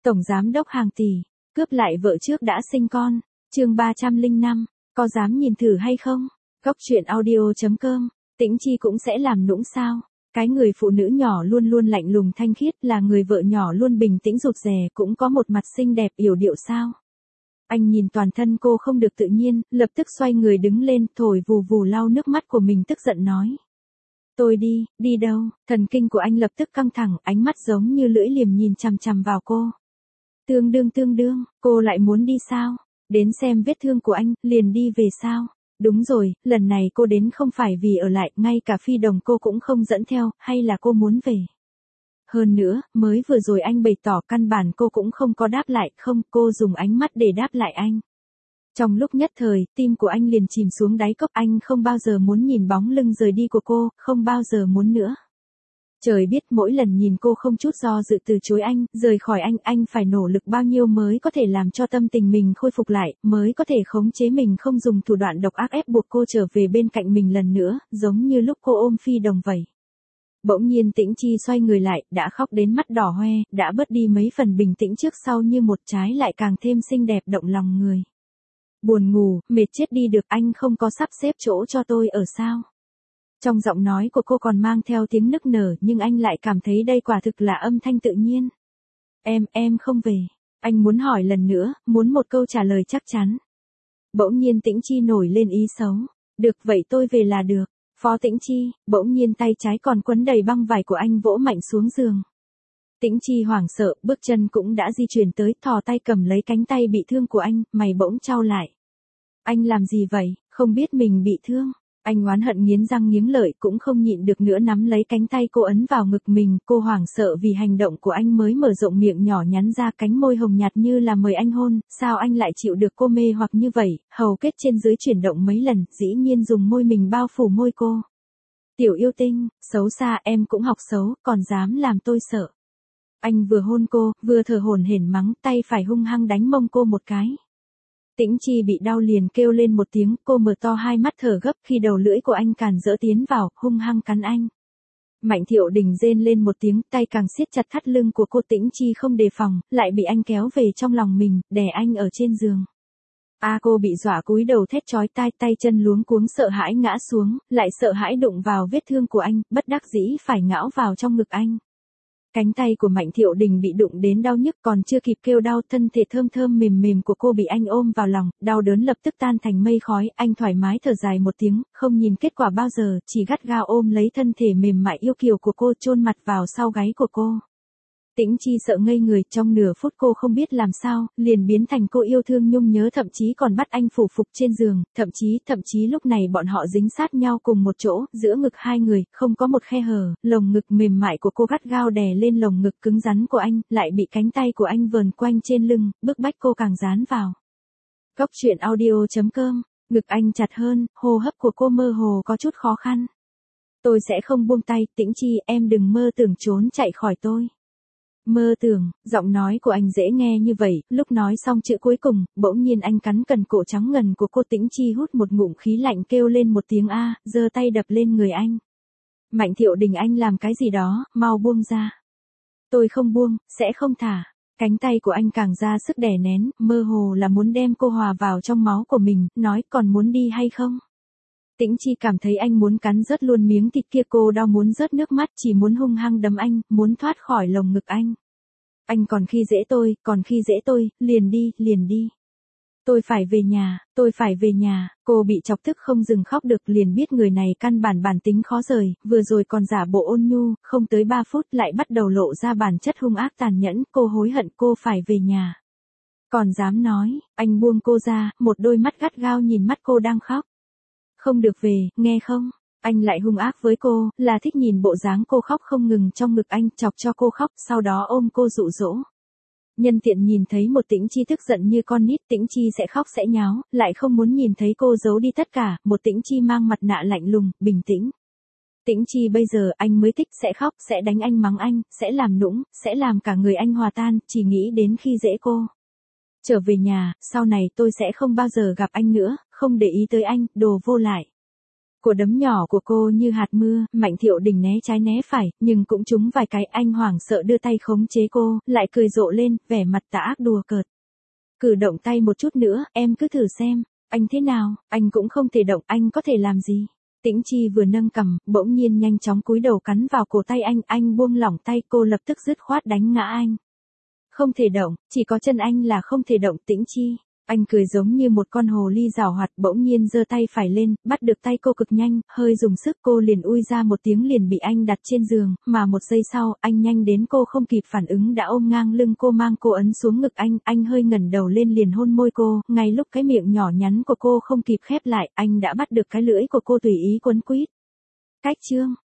Tổng giám đốc hàng tỷ, cướp lại vợ trước đã sinh con. Chương 305, có dám nhìn thử hay không? Góc truyện audio.com. Tĩnh Chi cũng sẽ làm nũng sao? Cái người phụ nữ nhỏ luôn luôn lạnh lùng thanh khiết, là người vợ nhỏ luôn bình tĩnh rụt rè, cũng có một mặt xinh đẹp yểu điệu sao? Anh nhìn toàn thân cô không được tự nhiên, lập tức xoay người đứng lên, thổi vù vù lau nước mắt của mình, tức giận nói. Tôi đi đâu? Thần kinh của anh lập tức căng thẳng, ánh mắt giống như lưỡi liềm nhìn chằm chằm vào cô. Tương đương, cô lại muốn đi sao? Đến xem vết thương của anh, liền đi về sao? Đúng rồi, lần này cô đến không phải vì ở lại, ngay cả Phi Đồng cô cũng không dẫn theo, hay là cô muốn về? Hơn nữa, mới vừa rồi anh bày tỏ căn bản cô cũng không có đáp lại, không, cô dùng ánh mắt để đáp lại anh. Trong lúc nhất thời, tim của anh liền chìm xuống đáy cốc, anh không bao giờ muốn nhìn bóng lưng rời đi của cô, không bao giờ muốn nữa. Trời biết mỗi lần nhìn cô không chút do dự từ chối anh, rời khỏi anh phải nỗ lực bao nhiêu mới có thể làm cho tâm tình mình khôi phục lại, mới có thể khống chế mình không dùng thủ đoạn độc ác ép buộc cô trở về bên cạnh mình lần nữa, giống như lúc cô ôm Phi Đồng vậy. Bỗng nhiên Tĩnh Chi xoay người lại, đã khóc đến mắt đỏ hoe, đã bớt đi mấy phần bình tĩnh trước sau, như một trái lại càng thêm xinh đẹp động lòng người. Buồn ngủ, mệt chết đi được, anh không có sắp xếp chỗ cho tôi ở sao? Trong giọng nói của cô còn mang theo tiếng nức nở, nhưng anh lại cảm thấy đây quả thực là âm thanh tự nhiên. Em không về. Anh muốn hỏi lần nữa, muốn một câu trả lời chắc chắn. Bỗng nhiên Tĩnh Chi nổi lên ý xấu. Được vậy tôi về là được. Phó Tĩnh Chi, bỗng nhiên tay trái còn quấn đầy băng vải của anh vỗ mạnh xuống giường. Tĩnh Chi hoảng sợ, bước chân cũng đã di chuyển tới, thò tay cầm lấy cánh tay bị thương của anh, mày bỗng chau lại. Anh làm gì vậy, không biết mình bị thương. Anh oán hận nghiến răng nghiến lợi, cũng không nhịn được nữa, nắm lấy cánh tay cô ấn vào ngực mình, cô hoảng sợ vì hành động của anh mới mở rộng miệng nhỏ nhắn ra, cánh môi hồng nhạt như là mời anh hôn, sao anh lại chịu được cô mê hoặc như vậy, hầu kết trên dưới chuyển động mấy lần, dĩ nhiên dùng môi mình bao phủ môi cô. Tiểu yêu tinh, xấu xa, em cũng học xấu, còn dám làm tôi sợ. Anh vừa hôn cô, vừa thở hổn hển mắng, tay phải hung hăng đánh mông cô một cái. Tĩnh Chi bị đau liền kêu lên một tiếng, cô mở to hai mắt thở gấp khi đầu lưỡi của anh càn rỡ tiến vào, hung hăng cắn anh. Mạnh Thiệu Đình rên lên một tiếng, tay càng siết chặt thắt lưng của cô. Tĩnh Chi không đề phòng, lại bị anh kéo về trong lòng mình, đè anh ở trên giường. Cô bị dọa cúi đầu thét chói tai, tay chân luống cuống sợ hãi ngã xuống, lại sợ hãi đụng vào vết thương của anh, bất đắc dĩ phải ngã vào trong ngực anh. Cánh tay của Mạnh Thiệu Đình bị đụng đến đau nhức, còn chưa kịp kêu đau, thân thể thơm thơm mềm mềm của cô bị anh ôm vào lòng, đau đớn lập tức tan thành mây khói, anh thoải mái thở dài một tiếng, không nhìn kết quả bao giờ, chỉ gắt gao ôm lấy thân thể mềm mại yêu kiều của cô, chôn mặt vào sau gáy của cô. Tĩnh Chi sợ ngây người, trong nửa phút cô không biết làm sao, liền biến thành cô yêu thương nhung nhớ, thậm chí còn bắt anh phủ phục trên giường, thậm chí lúc này bọn họ dính sát nhau cùng một chỗ, giữa ngực hai người, không có một khe hở, lồng ngực mềm mại của cô gắt gao đè lên lồng ngực cứng rắn của anh, lại bị cánh tay của anh vờn quanh trên lưng, bức bách cô càng dán vào. Góc truyện audio.com, ngực anh chặt hơn, hô hấp của cô mơ hồ có chút khó khăn. Tôi sẽ không buông tay, Tĩnh Chi, em đừng mơ tưởng trốn chạy khỏi tôi. Mơ tưởng, giọng nói của anh dễ nghe như vậy, lúc nói xong chữ cuối cùng, bỗng nhiên anh cắn cần cổ trắng ngần của cô. Tĩnh Chi hút một ngụm khí lạnh, kêu lên một tiếng giơ tay đập lên người anh. Mạnh Thiệu Đình, anh làm cái gì đó, mau buông ra. Tôi không buông, sẽ không thả. Cánh tay của anh càng ra sức đè nén, mơ hồ là muốn đem cô hòa vào trong máu của mình, nói còn muốn đi hay không? Tĩnh Chi cảm thấy anh muốn cắn rớt luôn miếng thịt kia, cô đau muốn rớt nước mắt, chỉ muốn hung hăng đấm anh, muốn thoát khỏi lồng ngực anh. Anh còn khi dễ tôi, liền đi. Tôi phải về nhà, cô bị chọc tức không dừng khóc được, liền biết người này căn bản tính khó rời, vừa rồi còn giả bộ ôn nhu, không tới 3 phút lại bắt đầu lộ ra bản chất hung ác tàn nhẫn, cô hối hận, cô phải về nhà. Còn dám nói, anh buông cô ra, một đôi mắt gắt gao nhìn mắt cô đang khóc. Không được về, nghe không? Anh lại hung ác với cô, là thích nhìn bộ dáng cô khóc không ngừng trong ngực anh, chọc cho cô khóc, sau đó ôm cô dụ dỗ. Nhân tiện nhìn thấy một Tĩnh Chi tức giận như con nít, Tĩnh Chi sẽ khóc sẽ nháo, lại không muốn nhìn thấy cô giấu đi tất cả, một Tĩnh Chi mang mặt nạ lạnh lùng, bình tĩnh. Tĩnh Chi bây giờ anh mới thích, sẽ khóc, sẽ đánh anh, mắng anh, sẽ làm nũng, sẽ làm cả người anh hòa tan, chỉ nghĩ đến khi dễ cô. Trở về nhà, sau này tôi sẽ không bao giờ gặp anh nữa, không để ý tới anh, đồ vô lại. Của đấm nhỏ của cô như hạt mưa, Mạnh Thiệu Đình né trái né phải, nhưng cũng trúng vài cái. Anh hoảng sợ đưa tay khống chế cô, lại cười rộ lên, vẻ mặt tà ác đùa cợt. Cử động tay một chút nữa, em cứ thử xem. Anh thế nào, anh cũng không thể động, anh có thể làm gì? Tĩnh Chi vừa nâng cằm, bỗng nhiên nhanh chóng cúi đầu cắn vào cổ tay anh buông lỏng tay, cô lập tức dứt khoát đánh ngã anh. Không thể động, chỉ có chân anh là không thể động. Tĩnh Chi. Anh cười giống như một con hồ ly giảo hoạt, bỗng nhiên giơ tay phải lên, bắt được tay cô cực nhanh, hơi dùng sức cô liền ui ra một tiếng liền bị anh đặt trên giường, mà một giây sau, anh nhanh đến cô không kịp phản ứng đã ôm ngang lưng cô mang cô ấn xuống ngực anh hơi ngẩng đầu lên liền hôn môi cô, ngay lúc cái miệng nhỏ nhắn của cô không kịp khép lại, anh đã bắt được cái lưỡi của cô tùy ý quấn quýt. Cách chương